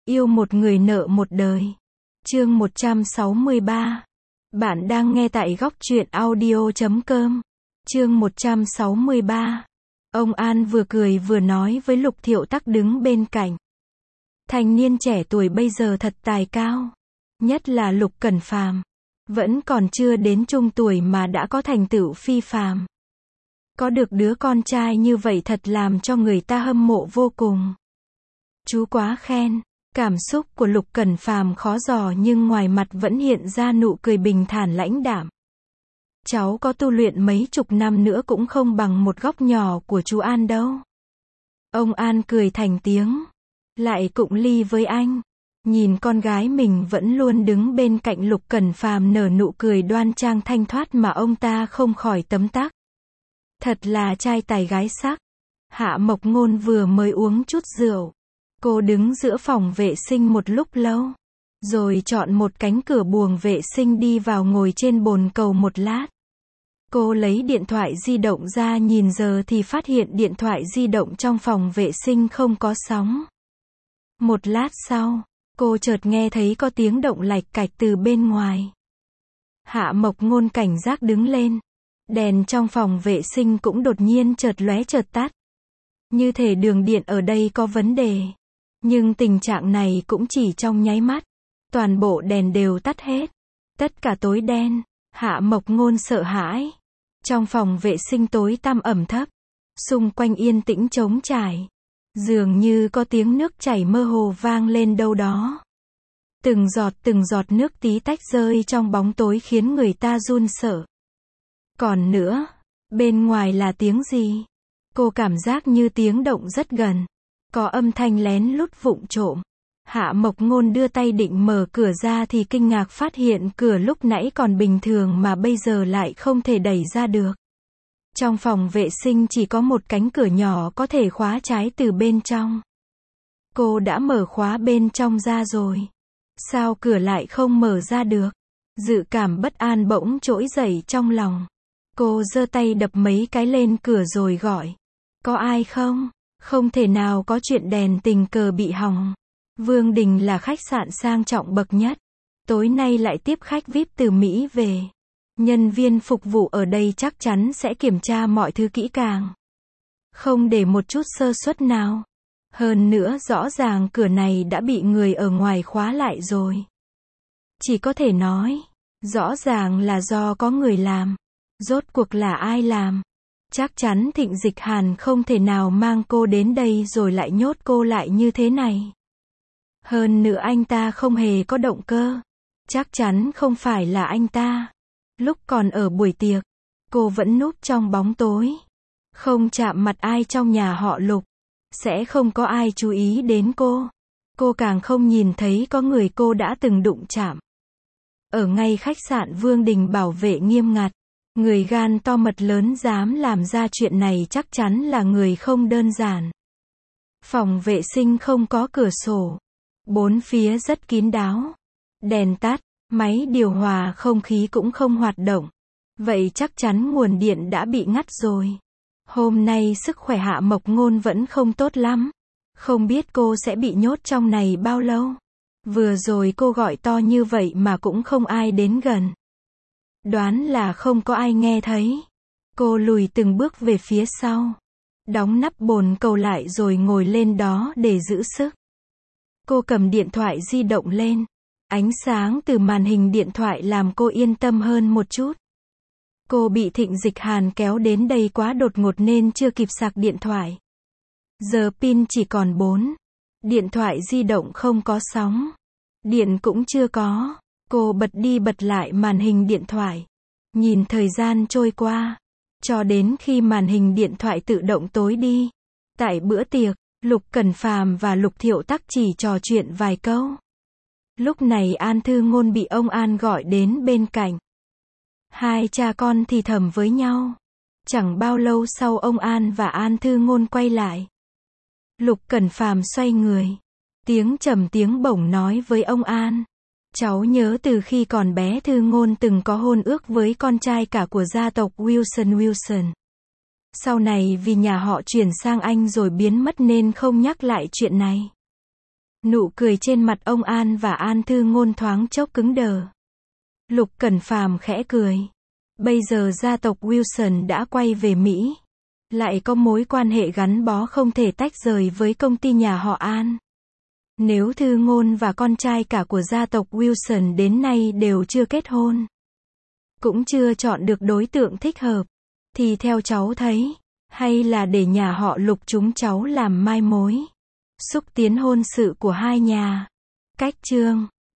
Yêu một người nợ một đời. Chương 163. Bạn đang nghe tại góc truyện audio.com. Chương 163. Ông An vừa cười vừa nói với Lục Thiệu Tắc đứng bên cạnh. Thanh niên trẻ tuổi bây giờ thật tài cao. Nhất là Lục Cẩn Phàm. Vẫn còn chưa đến trung tuổi mà đã có thành tựu phi phàm. Có được đứa con trai như vậy thật làm cho người ta hâm mộ vô cùng. Chú quá khen. Cảm xúc của Lục Cẩn Phàm khó dò nhưng ngoài mặt vẫn hiện ra nụ cười bình thản lãnh đạm. Cháu có tu luyện mấy chục năm nữa cũng không bằng một góc nhỏ của chú An đâu. Ông An cười thành tiếng. Lại cụng ly với anh. Nhìn con gái mình vẫn luôn đứng bên cạnh Lục Cẩn Phàm nở nụ cười đoan trang thanh thoát mà ông ta không khỏi tấm tắc. Thật là trai tài gái sắc. Hạ Mộc Ngôn vừa mới uống chút rượu. Cô đứng giữa phòng vệ sinh một lúc lâu. Rồi chọn một cánh cửa buồng vệ sinh đi vào ngồi trên bồn cầu một lát. Cô lấy điện thoại di động ra nhìn giờ thì phát hiện điện thoại di động trong phòng vệ sinh không có sóng. Một lát sau, cô chợt nghe thấy có tiếng động lạch cạch từ bên ngoài. Hạ Mộc Ngôn cảnh giác đứng lên. Đèn trong phòng vệ sinh cũng đột nhiên chợt lóe chợt tắt. Như thể đường điện ở đây có vấn đề. Nhưng tình trạng này cũng chỉ trong nháy mắt. Toàn bộ đèn đều tắt hết. Tất cả tối đen. Hạ Mộc Ngôn sợ hãi. Trong phòng vệ sinh tối tăm ẩm thấp. Xung quanh yên tĩnh trống trải. Dường như có tiếng nước chảy mơ hồ vang lên đâu đó. Từng giọt nước tí tách rơi trong bóng tối khiến người ta run sợ. Còn nữa, bên ngoài là tiếng gì? Cô cảm giác như tiếng động rất gần. Có âm thanh lén lút vụng trộm. Hạ Mộc Ngôn đưa tay định mở cửa ra thì kinh ngạc phát hiện cửa lúc nãy còn bình thường mà bây giờ lại không thể đẩy ra được. Trong phòng vệ sinh chỉ có một cánh cửa nhỏ có thể khóa trái từ bên trong. Cô đã mở khóa bên trong ra rồi. Sao cửa lại không mở ra được? Dự cảm bất an bỗng trỗi dậy trong lòng. Cô giơ tay đập mấy cái lên cửa rồi gọi. Có ai không? Không thể nào có chuyện đèn tình cờ bị hỏng. Vương Đình là khách sạn sang trọng bậc nhất. Tối nay lại tiếp khách VIP từ Mỹ về. Nhân viên phục vụ ở đây chắc chắn sẽ kiểm tra mọi thứ kỹ càng. Không để một chút sơ suất nào. Hơn nữa rõ ràng cửa này đã bị người ở ngoài khóa lại rồi. Chỉ có thể nói, rõ ràng là do có người làm. Rốt cuộc là ai làm? Chắc chắn Thịnh Dịch Hàn không thể nào mang cô đến đây rồi lại nhốt cô lại như thế này. Hơn nữa anh ta không hề có động cơ. Chắc chắn không phải là anh ta. Lúc còn ở buổi tiệc, cô vẫn núp trong bóng tối. Không chạm mặt ai trong nhà họ Lục. Sẽ không có ai chú ý đến cô. Cô càng không nhìn thấy có người cô đã từng đụng chạm. Ở ngay khách sạn Vương Đình bảo vệ nghiêm ngặt. Người gan to mật lớn dám làm ra chuyện này chắc chắn là người không đơn giản. Phòng vệ sinh không có cửa sổ. Bốn phía rất kín đáo. Đèn tắt, máy điều hòa không khí cũng không hoạt động. Vậy chắc chắn nguồn điện đã bị ngắt rồi. Hôm nay sức khỏe Hạ Mộc Ngôn vẫn không tốt lắm. Không biết cô sẽ bị nhốt trong này bao lâu. Vừa rồi cô gọi to như vậy mà cũng không ai đến gần. Đoán là không có ai nghe thấy. Cô lùi từng bước về phía sau. Đóng nắp bồn cầu lại rồi ngồi lên đó để giữ sức. Cô cầm điện thoại di động lên. Ánh sáng từ màn hình điện thoại làm cô yên tâm hơn một chút. Cô bị Thịnh Dịch Hàn kéo đến đây quá đột ngột nên chưa kịp sạc điện thoại. Giờ pin chỉ còn 4. Điện thoại di động không có sóng. Điện cũng chưa có. Cô bật đi bật lại màn hình điện thoại. Nhìn thời gian trôi qua. Cho đến khi màn hình điện thoại tự động tối đi. Tại bữa tiệc, Lục Cẩn Phàm và Lục Thiệu Tắc chỉ trò chuyện vài câu. Lúc này An Thư Ngôn bị ông An gọi đến bên cạnh. Hai cha con thì thầm với nhau. Chẳng bao lâu sau ông An và An Thư Ngôn quay lại. Lục Cẩn Phàm xoay người. Tiếng trầm tiếng bổng nói với ông An. Cháu nhớ từ khi còn bé Thư Ngôn từng có hôn ước với con trai cả của gia tộc Wilson. Sau này vì nhà họ chuyển sang Anh rồi biến mất nên không nhắc lại chuyện này. Nụ cười trên mặt ông An và An Thư Ngôn thoáng chốc cứng đờ. Lục Cẩn Phàm khẽ cười. Bây giờ gia tộc Wilson đã quay về Mỹ. Lại có mối quan hệ gắn bó không thể tách rời với công ty nhà họ An. Nếu Thư Ngôn và con trai cả của gia tộc Wilson đến nay đều chưa kết hôn, cũng chưa chọn được đối tượng thích hợp, thì theo cháu thấy, hay là để nhà họ Lục chúng cháu làm mai mối, xúc tiến hôn sự của hai nhà. Cách chương